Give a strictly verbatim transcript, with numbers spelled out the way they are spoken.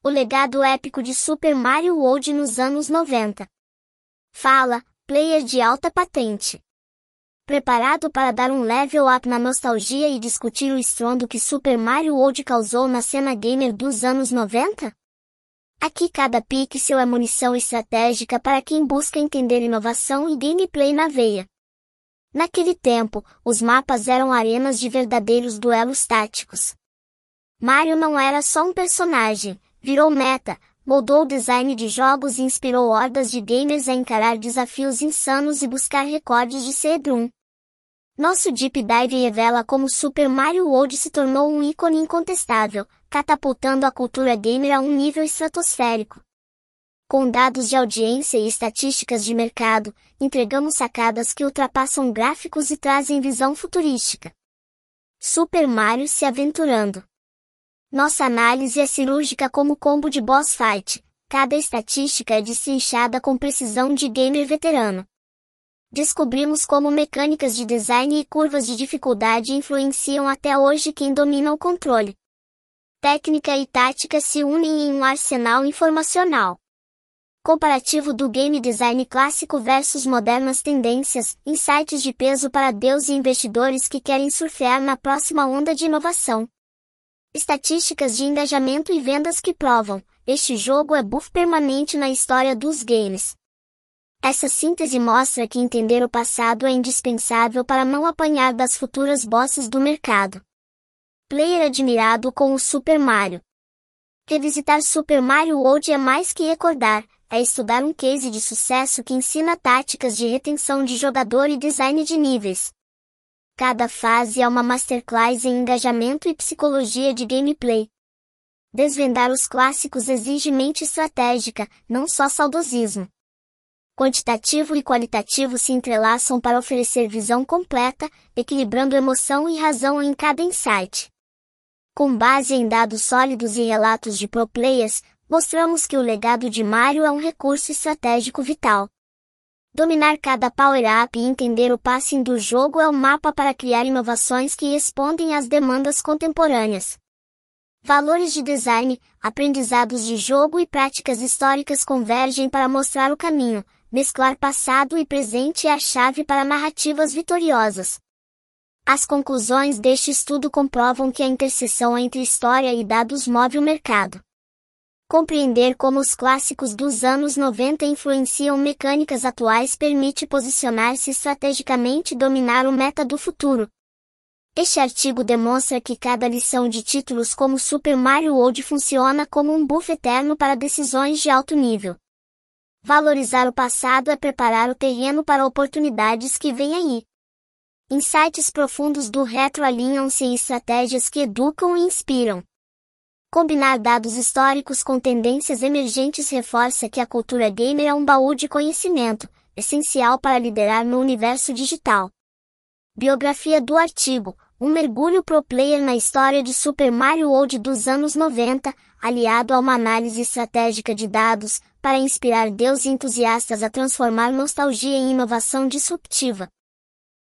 O legado épico de Super Mario World nos anos noventa. Fala, player de alta patente. Preparado para dar um level up na nostalgia e discutir o estrondo que Super Mario World causou na cena gamer dos anos noventa? Aqui cada pixel é munição estratégica para quem busca entender inovação e gameplay na veia. Naquele tempo, os mapas eram arenas de verdadeiros duelos táticos. Mario não era só um personagem, virou meta, moldou o design de jogos e inspirou hordas de gamers a encarar desafios insanos e buscar recordes de speedrun. Nosso Deep Dive revela como Super Mario World se tornou um ícone incontestável, catapultando a cultura gamer a um nível estratosférico. Com dados de audiência e estatísticas de mercado, entregamos sacadas que ultrapassam gráficos e trazem visão futurística. Super Mario se aventurando. Nossa análise é cirúrgica como combo de boss fight, cada estatística é destrinchada com precisão de gamer veterano. Descobrimos como mecânicas de design e curvas de dificuldade influenciam até hoje quem domina o controle. Técnica e tática se unem em um arsenal informacional. Comparativo do game design clássico versus modernas tendências, insights de peso para deus e investidores que querem surfear na próxima onda de inovação. Estatísticas de engajamento e vendas que provam, este jogo é buff permanente na história dos games. Essa síntese mostra que entender o passado é indispensável para não apanhar das futuras bosses do mercado. Player admirado com o Super Mario. Revisitar Super Mario World é mais que recordar, é estudar um case de sucesso que ensina táticas de retenção de jogador e design de níveis. Cada fase é uma masterclass em engajamento e psicologia de gameplay. Desvendar os clássicos exige mente estratégica, não só saudosismo. Quantitativo e qualitativo se entrelaçam para oferecer visão completa, equilibrando emoção e razão em cada insight. Com base em dados sólidos e relatos de pro players, mostramos que o legado de Mario é um recurso estratégico vital. Dominar cada power-up e entender o passing do jogo é o mapa para criar inovações que respondem às demandas contemporâneas. Valores de design, aprendizados de jogo e práticas históricas convergem para mostrar o caminho. Mesclar passado e presente é a chave para narrativas vitoriosas. As conclusões deste estudo comprovam que a interseção entre história e dados move o mercado. Compreender como os clássicos dos anos noventa influenciam mecânicas atuais permite posicionar-se estrategicamente e dominar o meta do futuro. Este artigo demonstra que cada lição de títulos como Super Mario World funciona como um buff eterno para decisões de alto nível. Valorizar o passado é preparar o terreno para oportunidades que vêm aí. Insights profundos do retro alinham-se em estratégias que educam e inspiram. Combinar dados históricos com tendências emergentes reforça que a cultura gamer é um baú de conhecimento, essencial para liderar no universo digital. Biografia do artigo, um mergulho pro player na história de Super Mario World dos anos noventa, aliado a uma análise estratégica de dados, para inspirar deus e entusiastas a transformar nostalgia em inovação disruptiva.